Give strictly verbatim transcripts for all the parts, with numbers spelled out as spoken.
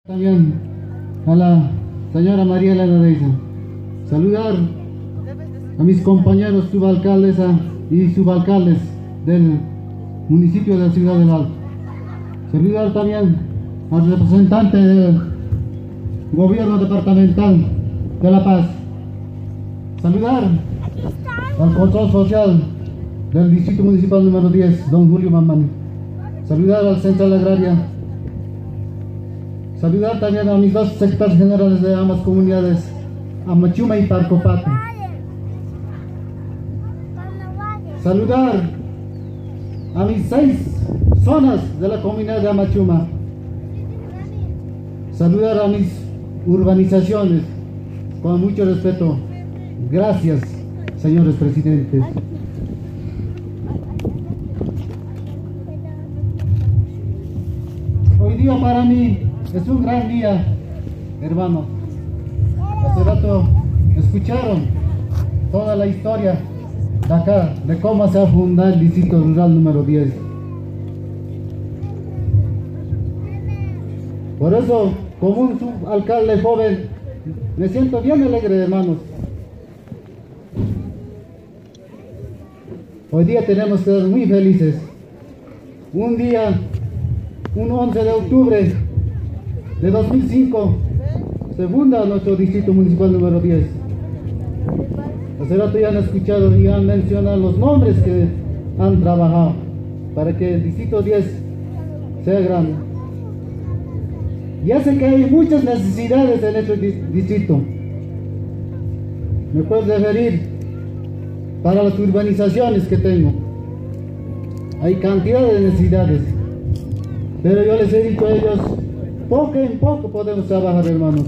También a la señora Mariela Ledesma. Saludar a mis compañeros subalcaldes y subalcaldes del municipio de la Ciudad del Alto. Saludar también al representante del gobierno departamental de La Paz. Saludar al control social del distrito municipal número diez, don Julio Mamani. Saludar al central agraria. Saludar también a mis dos secretarios generales de ambas comunidades, Amachuma y Parcopato. Saludar a mis seis zonas de la comunidad de Amachuma. Saludar a mis urbanizaciones, con mucho respeto. Gracias, señores presidentes. Hoy día para mí es un gran día, hermano. Hace rato escucharon toda la historia de acá, de cómo se ha fundado el distrito rural número diez. Por eso, como un alcalde joven, me siento bien alegre, hermanos. Hoy día tenemos que ser muy felices. Un día, un once de octubre de dos mil cinco, se funda nuestro distrito municipal número diez. Hace rato ya han escuchado y han mencionado los nombres que han trabajado para que el distrito diez sea grande. Ya sé que hay muchas necesidades en este distrito. Me puedo referir para las urbanizaciones que tengo. Hay cantidad de necesidades, pero yo les he dicho a ellos, poco en poco podemos trabajar, hermanos.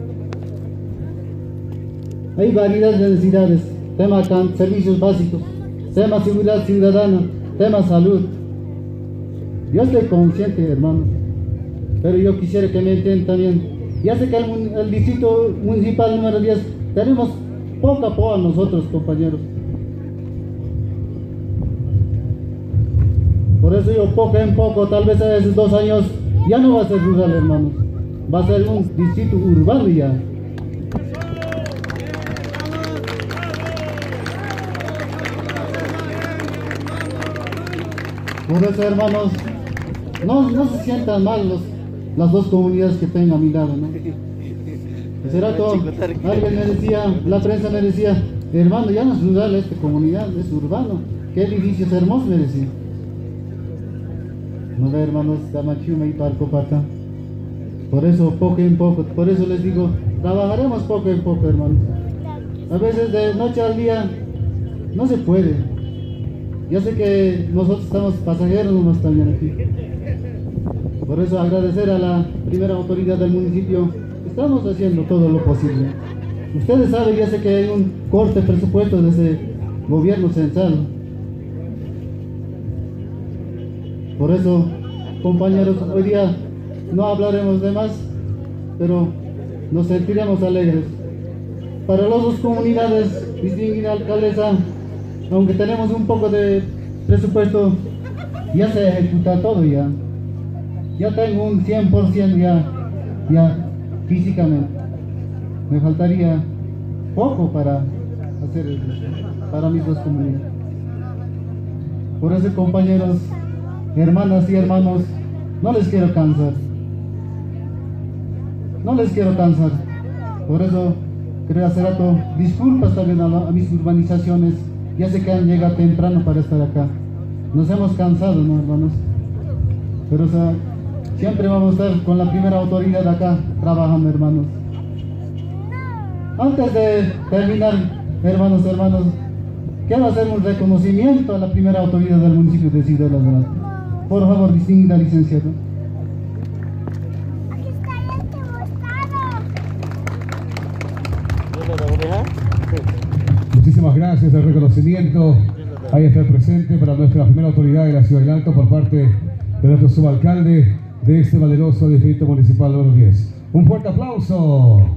Hay variedad de necesidades, tema servicios básicos, tema seguridad ciudadana, tema salud. Yo estoy consciente, hermano, pero yo quisiera que me entiendan también. Ya sé que el, el distrito municipal número diez tenemos poco apoyo a nosotros, compañeros. Por eso yo poco en poco, tal vez a esos dos años, ya no va a ser rural, hermanos. Va a ser un distrito urbano ya. Por eso, hermanos, no, no se sientan mal los, las dos comunidades que tengo a mi lado, ¿no? Ese rato, alguien me decía, la prensa me decía, hermano, ya no es rural esta comunidad, es urbano. Qué edificios hermosos, me decía. No ve, hermanos, Amachuma y Parcopato. Por eso, poco en poco, por eso les digo, trabajaremos poco en poco, hermanos. A veces de noche al día no se puede. Ya sé que nosotros estamos pasajeros nomás también aquí. Por eso agradecer a la primera autoridad del municipio. Estamos haciendo todo lo posible. Ustedes saben, ya sé que hay un corte de presupuesto desde el gobierno central. Por eso, compañeros, hoy día no hablaremos de más, pero nos sentiremos alegres. Para las dos comunidades, distinguida alcaldesa, aunque tenemos un poco de presupuesto, ya se ejecuta todo ya. Ya tengo un cien por ciento ya, ya físicamente. Me faltaría poco para hacer eso, para mis dos comunidades. Por eso, compañeros, hermanas y hermanos, no les quiero cansar. No les quiero cansar. Por eso, quería hacer rato disculpas también a, la, a mis urbanizaciones. Ya sé que han llegado temprano para estar acá. Nos hemos cansado, ¿no, hermanos? Pero, o sea, siempre vamos a estar con la primera autoridad acá, trabajando, hermanos. Antes de terminar, hermanos, hermanos, quiero hacer un reconocimiento a la primera autoridad del municipio de Ciudad del Alto. Por favor, distinguida licenciada. Aquí está este buscado. Muchísimas gracias, el reconocimiento. Ahí está presente para nuestra primera autoridad de la Ciudad del Alto por parte de nuestro subalcalde de este valeroso distrito municipal número diez. Un fuerte aplauso.